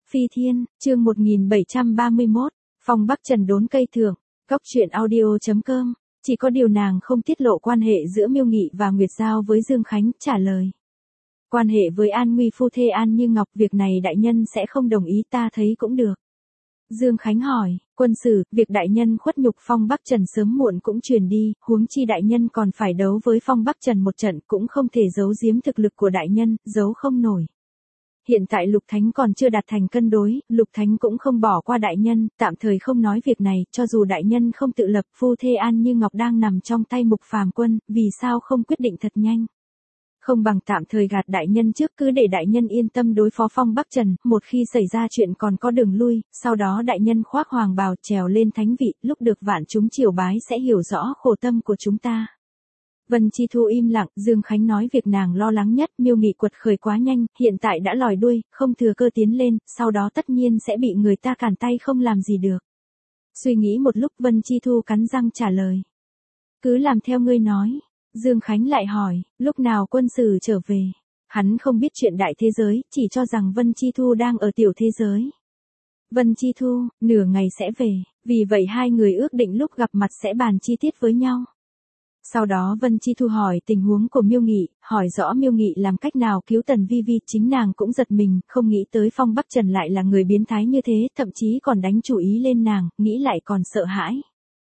Phi Thiên, chương 1731, Phong Bắc Trần đốn cây thưởng, Cóc truyện audio.com, chỉ có điều nàng không tiết lộ quan hệ giữa Miêu Nghị và Nguyệt Giao với Dương Khánh, trả lời. Quan hệ với An Nguy phu thê An Như Ngọc, việc này đại nhân sẽ không đồng ý, ta thấy cũng được. Dương Khánh hỏi, quân sử, việc đại nhân khuất nhục Phong Bắc Trần sớm muộn cũng truyền đi, huống chi đại nhân còn phải đấu với Phong Bắc Trần một trận, cũng không thể giấu giếm thực lực của đại nhân, giấu không nổi. Hiện tại Lục Thánh còn chưa đạt thành cân đối, Lục Thánh cũng không bỏ qua đại nhân, tạm thời không nói việc này, cho dù đại nhân không tự lập, phu thê An Như Ngọc đang nằm trong tay Mục Phàm Quân, vì sao không quyết định thật nhanh? Không bằng tạm thời gạt đại nhân trước, cứ để đại nhân yên tâm đối phó Phong Bắc Trần, một khi xảy ra chuyện còn có đường lui, sau đó đại nhân khoác hoàng bào trèo lên thánh vị, lúc được vạn chúng triều bái sẽ hiểu rõ khổ tâm của chúng ta. Vân Chi Thu im lặng, Dương Khánh nói việc nàng lo lắng nhất, Miêu Nghị quật khởi quá nhanh, hiện tại đã lòi đuôi, không thừa cơ tiến lên, sau đó tất nhiên sẽ bị người ta cản tay không làm gì được. Suy nghĩ một lúc, Vân Chi Thu cắn răng trả lời. Cứ làm theo ngươi nói. Dương Khánh lại hỏi, lúc nào quân sử trở về? Hắn không biết chuyện đại thế giới, chỉ cho rằng Vân Chi Thu đang ở tiểu thế giới. Vân Chi Thu, nửa ngày sẽ về, vì vậy hai người ước định lúc gặp mặt sẽ bàn chi tiết với nhau. Sau đó Vân Chi Thu hỏi tình huống của Miêu Nghị, hỏi rõ Miêu Nghị làm cách nào cứu Tần Vi Vi, chính nàng cũng giật mình, không nghĩ tới Phong Bắc Trần lại là người biến thái như thế, thậm chí còn đánh chủ ý lên nàng, nghĩ lại còn sợ hãi.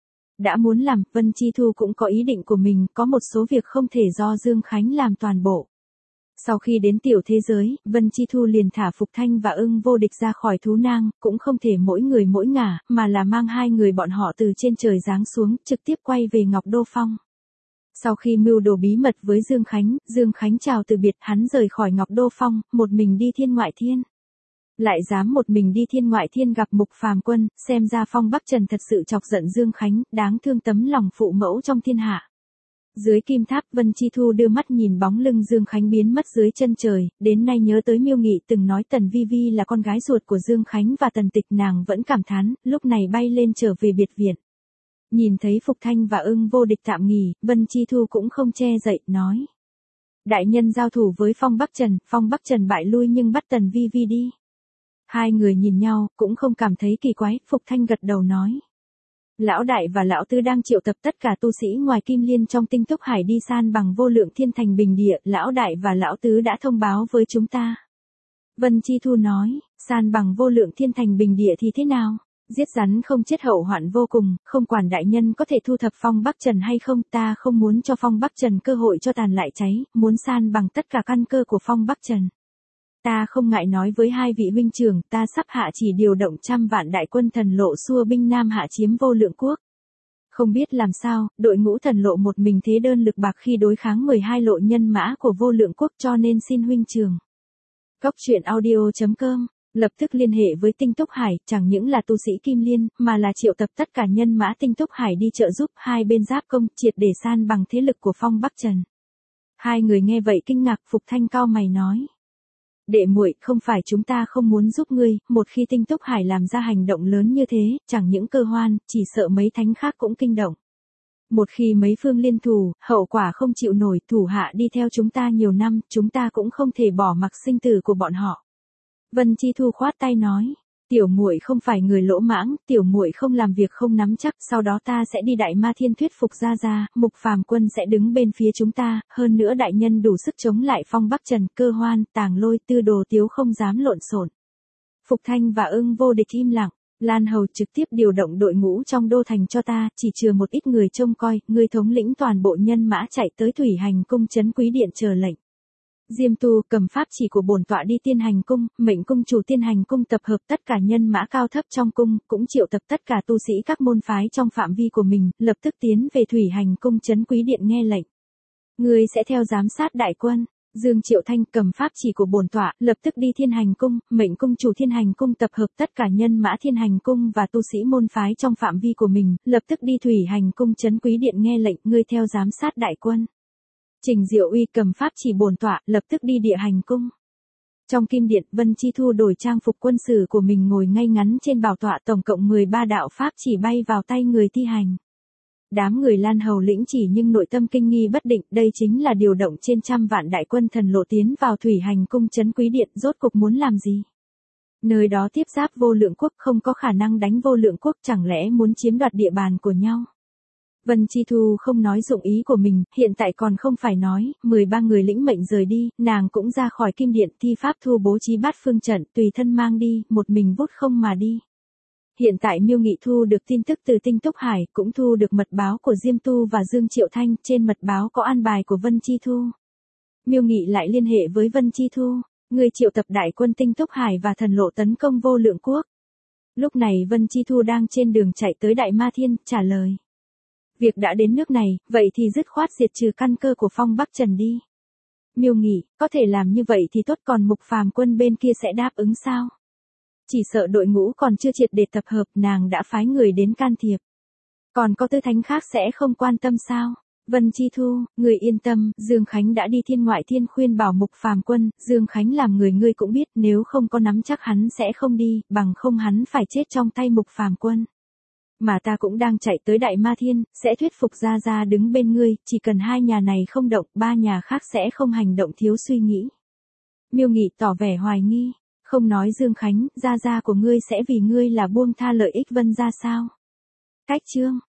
Đã muốn làm, Vân Chi Thu cũng có ý định của mình, có một số việc không thể do Dương Khánh làm toàn bộ. Sau khi đến tiểu thế giới, Vân Chi Thu liền thả Phục Thanh và Ưng Vô Địch ra khỏi thú nang, cũng không thể mỗi người mỗi ngả, mà là mang hai người bọn họ từ trên trời giáng xuống, trực tiếp quay về Ngọc Đô Phong. Sau khi mưu đồ bí mật với Dương Khánh chào từ biệt, hắn rời khỏi Ngọc Đô Phong, một mình đi thiên ngoại thiên. Lại dám một mình đi thiên ngoại thiên gặp Mục Phàm Quân, xem ra Phong Bắc Trần thật sự chọc giận Dương Khánh, đáng thương tấm lòng phụ mẫu trong thiên hạ. Dưới kim tháp, Vân Chi Thu đưa mắt nhìn bóng lưng Dương Khánh biến mất dưới chân trời, đến nay nhớ tới Miêu Nghị từng nói Tần Vi Vi là con gái ruột của Dương Khánh và Tần Tịch, nàng vẫn cảm thán, lúc này bay lên trở về biệt viện. Nhìn thấy Phục Thanh và Ưng Vô Địch tạm nghỉ, Vân Chi Thu cũng không che dậy, nói. Đại nhân giao thủ với Phong Bắc Trần bại lui nhưng bắt Tần Vi Vi đi. Hai người nhìn nhau, cũng không cảm thấy kỳ quái, Phục Thanh gật đầu nói. Lão đại và lão tứ đang triệu tập tất cả tu sĩ ngoài Kim Liên trong Tinh Túc Hải đi san bằng Vô Lượng Thiên Thành Bình Địa, lão đại và lão tứ đã thông báo với chúng ta. Vân Chi Thu nói, san bằng Vô Lượng Thiên Thành Bình Địa thì thế nào? Giết rắn không chết hậu hoạn vô cùng, không quản đại nhân có thể thu thập Phong Bắc Trần hay không, ta không muốn cho Phong Bắc Trần cơ hội cho tàn lại cháy, muốn san bằng tất cả căn cơ của Phong Bắc Trần. Ta không ngại nói với hai vị huynh trưởng, ta sắp hạ chỉ điều động 100 vạn đại quân thần lộ xua binh Nam hạ chiếm Vô Lượng Quốc. Không biết làm sao, đội ngũ thần lộ một mình thế đơn lực bạc khi đối kháng 12 lộ nhân mã của Vô Lượng Quốc, cho nên xin huynh trưởng. Cóc truyện audio.com lập tức liên hệ với Tinh Túc Hải, chẳng những là tu sĩ Kim Liên, mà là triệu tập tất cả nhân mã Tinh Túc Hải đi trợ giúp, hai bên giáp công, triệt để san bằng thế lực của Phong Bắc Trần. Hai người nghe vậy kinh ngạc, Phục Thanh cau mày nói. Đệ muội, không phải chúng ta không muốn giúp ngươi, một khi Tinh Túc Hải làm ra hành động lớn như thế, chẳng những Cơ Hoan, chỉ sợ mấy thánh khác cũng kinh động. Một khi mấy phương liên thủ, hậu quả không chịu nổi, thủ hạ đi theo chúng ta nhiều năm, chúng ta cũng không thể bỏ mặc sinh tử của bọn họ. Vân Chi Thu khoát tay nói, tiểu muội không phải người lỗ mãng, tiểu muội không làm việc không nắm chắc, sau đó ta sẽ đi Đại Ma Thiên thuyết phục ra, Mục Phàm Quân sẽ đứng bên phía chúng ta, hơn nữa đại nhân đủ sức chống lại Phong Bắc Trần, Cơ Hoan, Tàng Lôi, Tư Đồ Tiếu không dám lộn xộn. Phục Thanh và Ưng Vô Địch im lặng, Lan Hầu trực tiếp điều động đội ngũ trong đô thành cho ta, chỉ chừa một ít người trông coi, ngươi thống lĩnh toàn bộ nhân mã chạy tới Thủy Hành cung trấn Quý Điện chờ lệnh. Diêm Tu cầm pháp chỉ của bổn tọa đi Tiên Hành cung, mệnh cung chủ Tiên Hành cung tập hợp tất cả nhân mã cao thấp trong cung, cũng triệu tập tất cả tu sĩ các môn phái trong phạm vi của mình, lập tức tiến về Thủy Hành cung trấn Quý Điện nghe lệnh. Ngươi sẽ theo giám sát đại quân. Dương Triệu Thanh cầm pháp chỉ của bổn tọa, lập tức đi Thiên Hành cung, mệnh cung chủ Thiên Hành cung tập hợp tất cả nhân mã Thiên Hành cung và tu sĩ môn phái trong phạm vi của mình, lập tức đi Thủy Hành cung trấn Quý Điện nghe lệnh, ngươi theo giám sát đại quân. Trình Diệu Uy cầm pháp chỉ bổn tọa, lập tức đi Địa Hành cung. Trong Kim Điện, Vân Chi Thu đổi trang phục quân sử của mình ngồi ngay ngắn trên bảo tọa, tổng cộng 13 đạo pháp chỉ bay vào tay người thi hành. Đám người Lan Hầu lĩnh chỉ nhưng nội tâm kinh nghi bất định, đây chính là điều động trên 100 vạn đại quân thần lộ tiến vào Thủy Hành cung trấn Quý Điện, rốt cục muốn làm gì? Nơi đó tiếp giáp Vô Lượng Quốc, không có khả năng đánh Vô Lượng Quốc, chẳng lẽ muốn chiếm đoạt địa bàn của nhau. Vân Chi Thu không nói dụng ý của mình, hiện tại còn không phải nói, 13 người lĩnh mệnh rời đi, nàng cũng ra khỏi kim điện, thi pháp thu bố trí bát phương trận, tùy thân mang đi, một mình vút không mà đi. Hiện tại Miêu Nghị thu được tin tức từ Tinh Túc Hải, cũng thu được mật báo của Diêm Tu và Dương Triệu Thanh, trên mật báo có an bài của Vân Chi Thu. Miêu Nghị lại liên hệ với Vân Chi Thu, người triệu tập đại quân Tinh Túc Hải và thần lộ tấn công Vô Lượng Quốc. Lúc này Vân Chi Thu đang trên đường chạy tới Đại Ma Thiên, trả lời. Việc đã đến nước này, vậy thì dứt khoát diệt trừ căn cơ của Phong Bắc Trần đi. Miêu Nghị, có thể làm như vậy thì tốt, còn Mục Phàm quân bên kia sẽ đáp ứng sao? Chỉ sợ đội ngũ còn chưa triệt để tập hợp, nàng đã phái người đến can thiệp. Còn có tư thánh khác sẽ không quan tâm sao? Vân Chi Thu, người yên tâm, Dương Khánh đã đi Thiên Ngoại Thiên khuyên bảo Mục Phàm quân, Dương Khánh làm người ngươi cũng biết, nếu không có nắm chắc hắn sẽ không đi, bằng không hắn phải chết trong tay Mục Phàm quân. Mà ta cũng đang chạy tới Đại Ma Thiên, sẽ thuyết phục Gia Gia đứng bên ngươi, chỉ cần hai nhà này không động, ba nhà khác sẽ không hành động thiếu suy nghĩ. Miêu Nghị tỏ vẻ hoài nghi, không nói Dương Khánh, Gia Gia của ngươi sẽ vì ngươi là buông tha lợi ích Vân gia sao? Cách chương